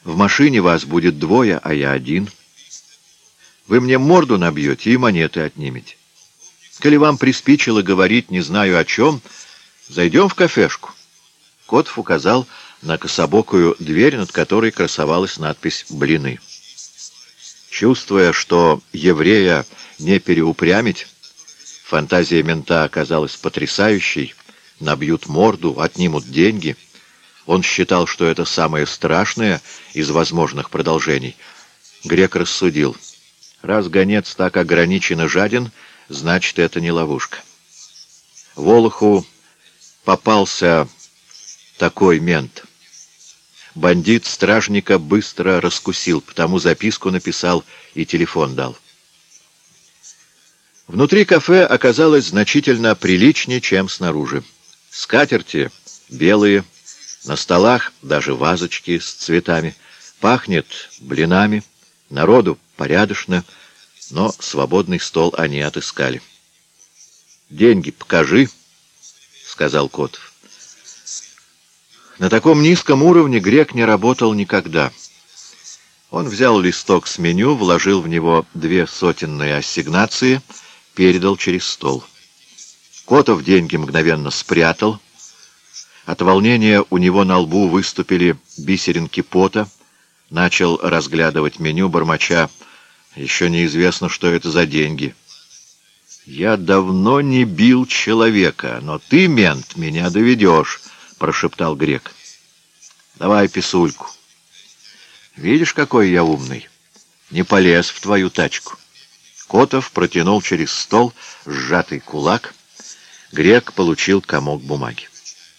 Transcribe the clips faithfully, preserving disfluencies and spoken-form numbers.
В машине вас будет двое, а я один. Вы мне морду набьете и монеты отнимете. Коли вам приспичило говорить не знаю о чем, зайдем в кафешку. Котов указал на кособокую дверь, над которой красовалась надпись «Блины». Чувствуя, что еврея не переупрямить, фантазия мента оказалась потрясающей, набьют морду, отнимут деньги. Он считал, что это самое страшное из возможных продолжений. Грек рассудил: раз гонец так ограниченно жаден, значит, это не ловушка. Волоху попался такой мент. Бандит стражника быстро раскусил, потому записку написал и телефон дал. Внутри кафе оказалось значительно приличнее, чем снаружи. Скатерти белые, на столах даже вазочки с цветами. Пахнет блинами, народу порядочно, но свободный стол они отыскали. «Деньги покажи», — сказал Котов. На таком низком уровне Грек не работал никогда. Он взял листок с меню, вложил в него две сотенные ассигнации, передал через стол. Котов деньги мгновенно спрятал. От волнения у него на лбу выступили бисеринки пота. Начал разглядывать меню, бормоча: еще неизвестно, что это за деньги. «Я давно не бил человека, но ты, мент, меня доведешь», — прошептал Грек. «Давай писульку. Видишь, какой я умный. Не полез в твою тачку». Котов протянул через стол сжатый кулак. Грек получил комок бумаги.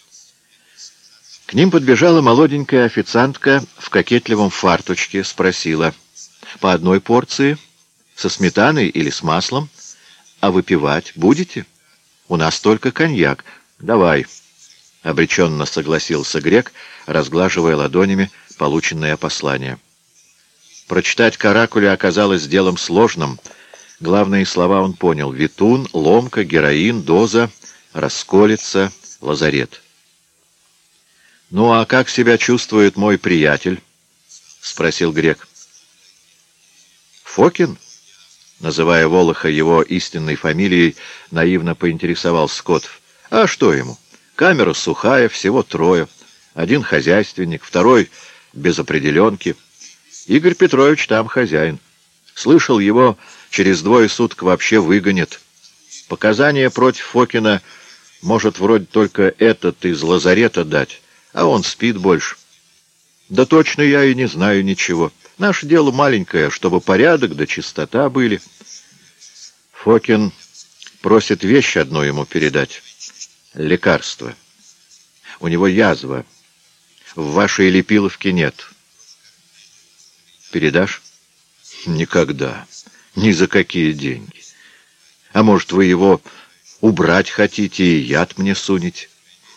К ним подбежала молоденькая официантка в кокетливом фарточке, спросила: «По одной порции? Со сметаной или с маслом? А выпивать будете? У нас только коньяк. Давай». — обреченно согласился Грек, разглаживая ладонями полученное послание. Прочитать каракули оказалось делом сложным. Главные слова он понял: витун, ломка, героин, доза, расколется, лазарет. «Ну а как себя чувствует мой приятель?» — спросил Грек. «Фокин?» — называя Волоха его истинной фамилией, наивно поинтересовался Котов. «А что ему? Камера сухая, всего трое. Один хозяйственник, второй без определенки. Игорь Петрович там хозяин. Слышал, его через двое суток вообще выгонят. Показания против Фокина может вроде только этот из лазарета дать, а он спит больше. Да точно я и не знаю ничего. Наше дело маленькое, чтобы порядок да чистота были. Фокин просит вещь одну ему передать. Лекарство. У него язва. В вашей лепиловке нет. Передашь? Никогда. Ни за какие деньги. А может, вы его убрать хотите и яд мне сунете?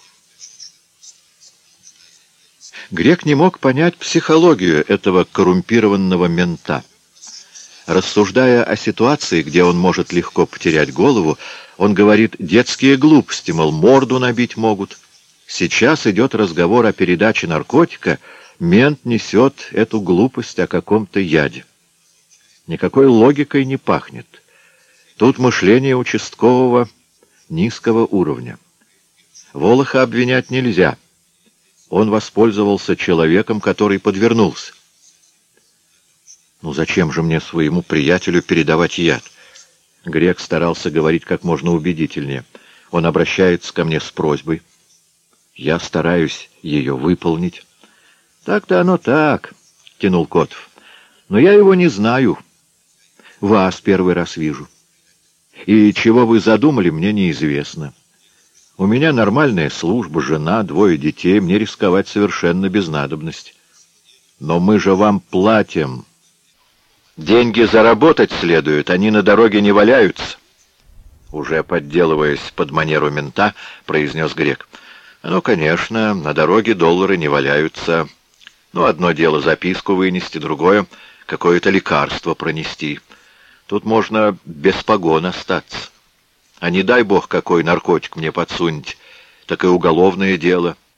Грек не мог понять психологию этого коррумпированного мента. Рассуждая о ситуации, где он может легко потерять голову, он говорит детские глупости, мол, морду набить могут. Сейчас идет разговор о передаче наркотика, мент несет эту глупость о каком-то яде. Никакой логикой не пахнет. Тут мышление участкового низкого уровня. Волоха обвинять нельзя. Он воспользовался человеком, который подвернулся. Ну зачем же мне своему приятелю передавать яд? Грек старался говорить как можно убедительнее. Он обращается ко мне с просьбой. Я стараюсь ее выполнить. Так-то оно так, тянул Котов. Но я его не знаю. Вас первый раз вижу. И чего вы задумали, мне неизвестно. У меня нормальная служба, жена, двое детей, мне рисковать совершенно без надобности. Но мы же вам платим. Деньги заработать следует, они на дороге не валяются. Уже подделываясь под манеру мента, произнес Грек. Ну, конечно, на дороге доллары не валяются. Ну, одно дело записку вынести, другое — какое-то лекарство пронести. Тут можно без погон остаться. А не дай бог, какой наркотик мне подсунуть, так и уголовное дело —